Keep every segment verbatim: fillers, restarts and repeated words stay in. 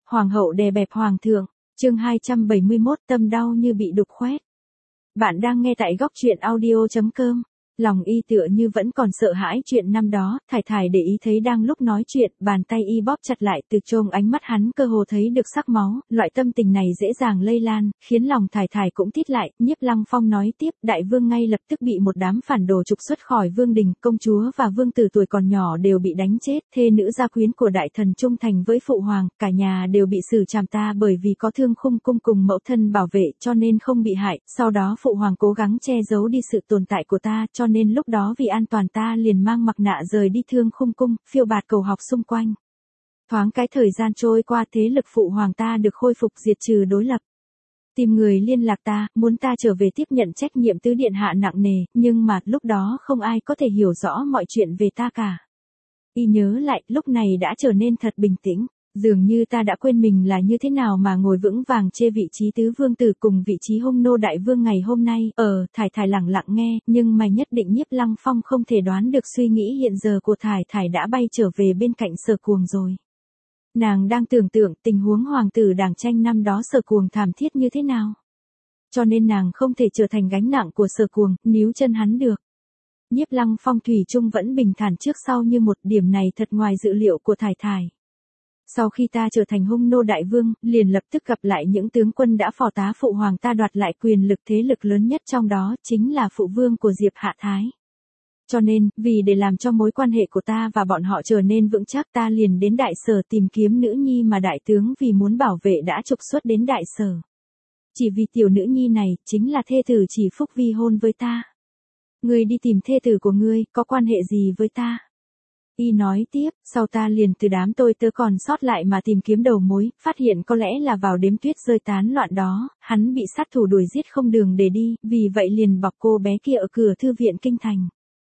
Hoàng hậu đè bẹp hoàng thượng, chương hai trăm bảy mươi mốt tâm đau như bị đục khoét. Bạn đang nghe tại góc truyện audio.com. Lòng y tựa như vẫn còn sợ hãi chuyện năm đó, Thải Thải để ý thấy đang lúc nói chuyện, bàn tay y bóp chặt lại từ trong ánh mắt hắn cơ hồ thấy được sắc máu, loại tâm tình này dễ dàng lây lan, khiến lòng Thải Thải cũng thít lại. Nhiếp Lăng Phong nói tiếp, đại vương ngay lập tức bị một đám phản đồ trục xuất khỏi vương đình, công chúa và vương tử tuổi còn nhỏ đều bị đánh chết, thê nữ gia quyến của đại thần trung thành với phụ hoàng, cả nhà đều bị xử trảm ta bởi vì có Thương Khung cung cùng mẫu thân bảo vệ cho nên không bị hại, sau đó phụ hoàng cố gắng che giấu đi sự tồn tại của ta, cho nên lúc đó vì an toàn ta liền mang mặt nạ rời đi Thương Khung cung, phiêu bạt cầu học xung quanh. Thoáng cái thời gian trôi qua, thế lực phụ hoàng ta được khôi phục, diệt trừ đối lập. Tìm người liên lạc ta, muốn ta trở về tiếp nhận trách nhiệm tứ điện hạ nặng nề, nhưng mà lúc đó không ai có thể hiểu rõ mọi chuyện về ta cả. Y nhớ lại, lúc này đã trở nên thật bình tĩnh. Dường như ta đã quên mình là như thế nào mà ngồi vững vàng chê vị trí tứ vương tử cùng vị trí hung nô đại vương ngày hôm nay. Ờ, Thải Thải lặng lặng nghe, nhưng mà nhất định Nhiếp Lăng Phong không thể đoán được suy nghĩ hiện giờ của Thải Thải đã bay trở về bên cạnh Sở Cuồng rồi. Nàng đang tưởng tượng tình huống hoàng tử đảng tranh năm đó Sở Cuồng thảm thiết như thế nào. Cho nên nàng không thể trở thành gánh nặng của Sở Cuồng, níu chân hắn được. Nhiếp Lăng Phong thủy chung vẫn bình thản trước sau như một, điểm này thật ngoài dự liệu của Thải Thải. Sau khi ta trở thành hung nô đại vương, liền lập tức gặp lại những tướng quân đã phò tá phụ hoàng ta đoạt lại quyền lực, thế lực lớn nhất trong đó chính là phụ vương của Diệp Hạ Thái. Cho nên, vì để làm cho mối quan hệ của ta và bọn họ trở nên vững chắc, ta liền đến đại sở tìm kiếm nữ nhi mà đại tướng vì muốn bảo vệ đã trục xuất đến đại sở. Chỉ vì tiểu nữ nhi này, chính là thê tử chỉ phúc vi hôn với ta. Ngươi đi tìm thê tử của ngươi, có quan hệ gì với ta? Y nói tiếp, sau ta liền từ đám tôi tớ còn sót lại mà tìm kiếm đầu mối, phát hiện có lẽ là vào đêm tuyết rơi tán loạn đó, hắn bị sát thủ đuổi giết không đường để đi, vì vậy liền bọc cô bé kia ở cửa thư viện kinh thành.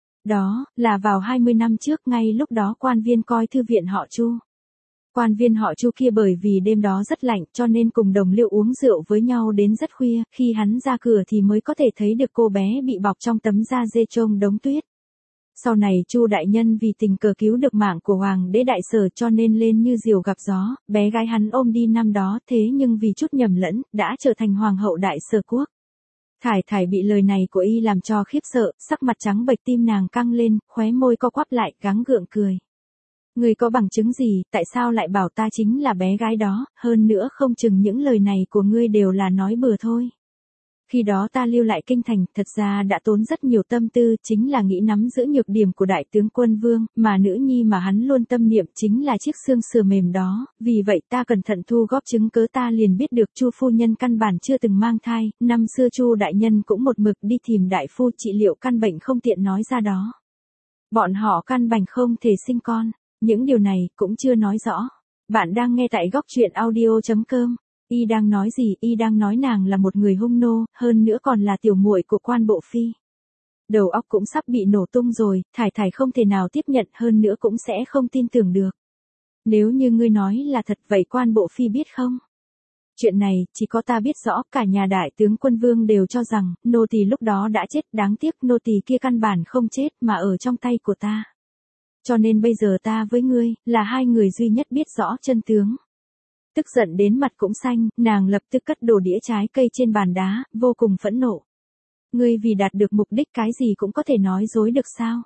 Đó, là vào hai mươi năm trước, ngay lúc đó quan viên coi thư viện họ Chu. Quan viên họ Chu kia bởi vì đêm đó rất lạnh cho nên cùng đồng liêu uống rượu với nhau đến rất khuya, khi hắn ra cửa thì mới có thể thấy được cô bé bị bọc trong tấm da dê trông đống tuyết. Sau này Chu đại nhân vì tình cờ cứu được mạng của hoàng đế đại sở cho nên lên như diều gặp gió, bé gái hắn ôm đi năm đó, thế nhưng vì chút nhầm lẫn, đã trở thành hoàng hậu đại sở quốc. Thải Thải bị lời này của y làm cho khiếp sợ, sắc mặt trắng bệch, tim nàng căng lên, khóe môi co quắp lại, gắng gượng cười. Ngươi có bằng chứng gì, tại sao lại bảo ta chính là bé gái đó, hơn nữa không chừng những lời này của ngươi đều là nói bừa thôi. Khi đó ta lưu lại kinh thành, thật ra đã tốn rất nhiều tâm tư, chính là nghĩ nắm giữ nhược điểm của đại tướng quân vương, mà nữ nhi mà hắn luôn tâm niệm chính là chiếc xương sườn mềm đó, vì vậy ta cẩn thận thu góp chứng cớ, ta liền biết được Chu phu nhân căn bản chưa từng mang thai, năm xưa Chu đại nhân cũng một mực đi tìm đại phu trị liệu căn bệnh không tiện nói ra đó. Bọn họ căn bản không thể sinh con, những điều này cũng chưa nói rõ. Bạn đang nghe tại góc truyện audio.com. Y đang nói gì? Y đang nói nàng là một người hung nô, hơn nữa còn là tiểu muội của quan bộ phi. Đầu óc cũng sắp bị nổ tung rồi, Thải Thải không thể nào tiếp nhận, hơn nữa cũng sẽ không tin tưởng được. Nếu như ngươi nói là thật, vậy quan bộ phi biết không? Chuyện này, chỉ có ta biết rõ, cả nhà đại tướng quân vương đều cho rằng, nô tỳ lúc đó đã chết, đáng tiếc nô tỳ kia căn bản không chết mà ở trong tay của ta. Cho nên bây giờ ta với ngươi, là hai người duy nhất biết rõ chân tướng. Tức giận đến mặt cũng xanh, nàng lập tức cất đổ đĩa trái cây trên bàn đá, vô cùng phẫn nộ. Ngươi vì đạt được mục đích cái gì cũng có thể nói dối được sao?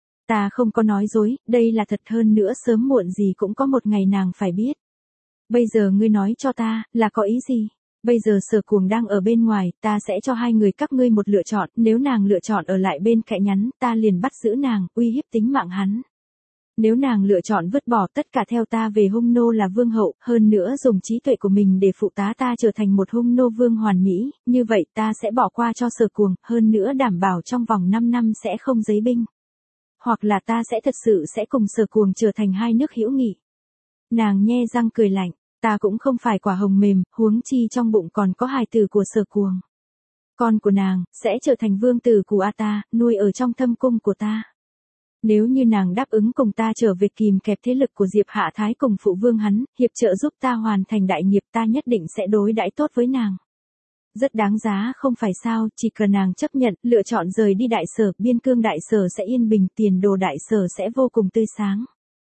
Ta không có nói dối, đây là thật, hơn nữa sớm muộn gì cũng có một ngày nàng phải biết. Bây giờ ngươi nói cho ta, là có ý gì? Bây giờ Sở Cuồng đang ở bên ngoài, ta sẽ cho hai người các ngươi một lựa chọn, nếu nàng lựa chọn ở lại bên cạnh hắn, ta liền bắt giữ nàng, uy hiếp tính mạng hắn. Nếu nàng lựa chọn vứt bỏ tất cả theo ta về hung nô là vương hậu, hơn nữa dùng trí tuệ của mình để phụ tá ta trở thành một hung nô vương hoàn mỹ, như vậy ta sẽ bỏ qua cho Sở Cuồng, hơn nữa đảm bảo trong vòng năm năm sẽ không giấy binh. Hoặc là ta sẽ thật sự sẽ cùng Sở Cuồng trở thành hai nước hữu nghị. Nàng nhe răng cười lạnh, ta cũng không phải quả hồng mềm, huống chi trong bụng còn có hài tử của Sở Cuồng. Con của nàng, sẽ trở thành vương tử của a ta, nuôi ở trong thâm cung của ta. Nếu như nàng đáp ứng cùng ta trở về kìm kẹp thế lực của Diệp Hạ Thái cùng phụ vương hắn, hiệp trợ giúp ta hoàn thành đại nghiệp, ta nhất định sẽ đối đãi tốt với nàng. Rất đáng giá không phải sao, chỉ cần nàng chấp nhận, lựa chọn rời đi đại sở, biên cương đại sở sẽ yên bình, tiền đồ đại sở sẽ vô cùng tươi sáng.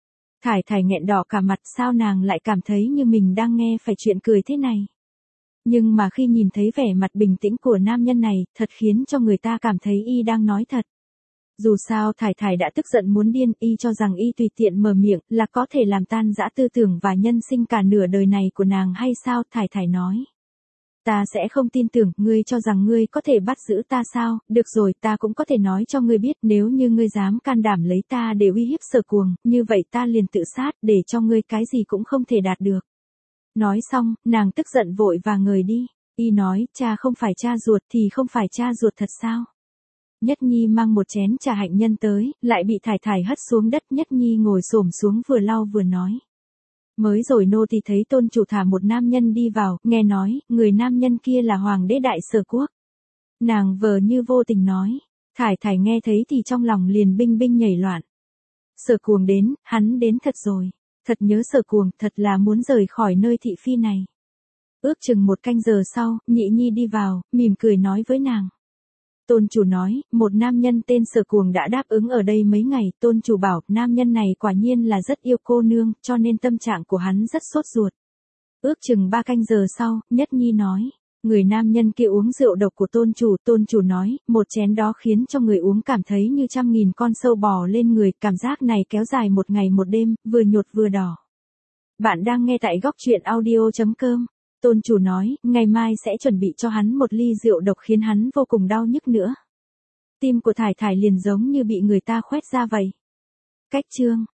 Thải Thải nghẹn đỏ cả mặt, sao nàng lại cảm thấy như mình đang nghe phải chuyện cười thế này. Nhưng mà khi nhìn thấy vẻ mặt bình tĩnh của nam nhân này, thật khiến cho người ta cảm thấy y đang nói thật. Dù sao Thải Thải đã tức giận muốn điên, y cho rằng y tùy tiện mở miệng là có thể làm tan rã tư tưởng và nhân sinh cả nửa đời này của nàng hay sao? Thải Thải nói. Ta sẽ không tin tưởng, ngươi cho rằng ngươi có thể bắt giữ ta sao? Được rồi, ta cũng có thể nói cho ngươi biết, nếu như ngươi dám can đảm lấy ta để uy hiếp Sở Cuồng, như vậy ta liền tự sát, để cho ngươi cái gì cũng không thể đạt được. Nói xong, nàng tức giận vội và ngời đi. Y nói, cha không phải cha ruột thì không phải cha ruột thật sao? Nhất Nhi mang một chén trà hạnh nhân tới, lại bị Thải Thải hất xuống đất. Nhất Nhi ngồi xổm xuống vừa lau vừa nói. Mới rồi nô thì thấy tôn chủ thả một nam nhân đi vào, nghe nói, người nam nhân kia là hoàng đế đại Sở quốc. Nàng vờ như vô tình nói. Thải Thải nghe thấy thì trong lòng liền binh binh nhảy loạn. Sở Cuồng đến, hắn đến thật rồi. Thật nhớ Sở Cuồng, thật là muốn rời khỏi nơi thị phi này. Ước chừng một canh giờ sau, Nhị Nhi đi vào, mỉm cười nói với nàng. Tôn chủ nói, một nam nhân tên Sở Cuồng đã đáp ứng ở đây mấy ngày. Tôn chủ bảo, nam nhân này quả nhiên là rất yêu cô nương, cho nên tâm trạng của hắn rất sốt ruột. Ước chừng ba canh giờ sau, Nhất Nhi nói. Người nam nhân kia uống rượu độc của tôn chủ. Tôn chủ nói, một chén đó khiến cho người uống cảm thấy như trăm nghìn con sâu bò lên người. Cảm giác này kéo dài một ngày một đêm, vừa nhột vừa đỏ. Bạn đang nghe tại góc truyện audio chấm com. Tôn chủ nói, ngày mai sẽ chuẩn bị cho hắn một ly rượu độc khiến hắn vô cùng đau nhức nữa. Tim của Thải Thải liền giống như bị người ta khoét ra vậy. Cách chương